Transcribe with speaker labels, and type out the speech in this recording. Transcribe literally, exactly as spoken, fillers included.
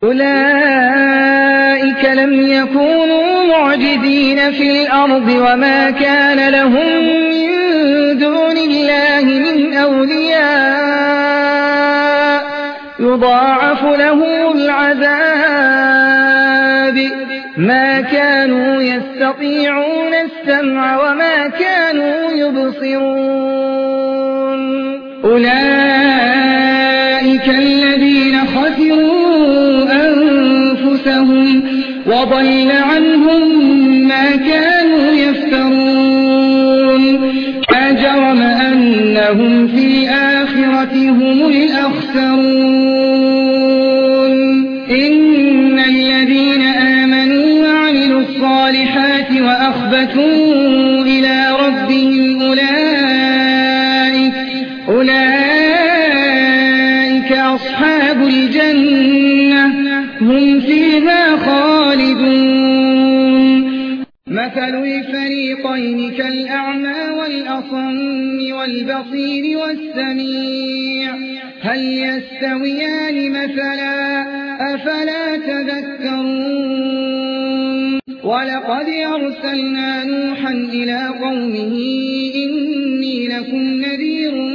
Speaker 1: أولئك لم يكونوا معجزين في الأرض وما كان لهم من دون الله من أولياء يضاعف لهم العذاب ما كانوا يستطيعون السمع وما كانوا يبصرون أولئك الذين خسروا أنفسهم وضل عنهم ما كانوا يفترون لا جرم أنهم في الآخرة هم الأخسرون إن الذين آمنوا وعملوا الصالحات وأخبتوا إلى ربهم أولئك, أولئك أصحاب الجنة هم فيها خالدون مثل الفريقين كالأعمى والأصم والبصير والسميع هل يستويان مثلا أفلا تذكرون ولقد أرسلنا نوحا إلى قومه إني لكم نذير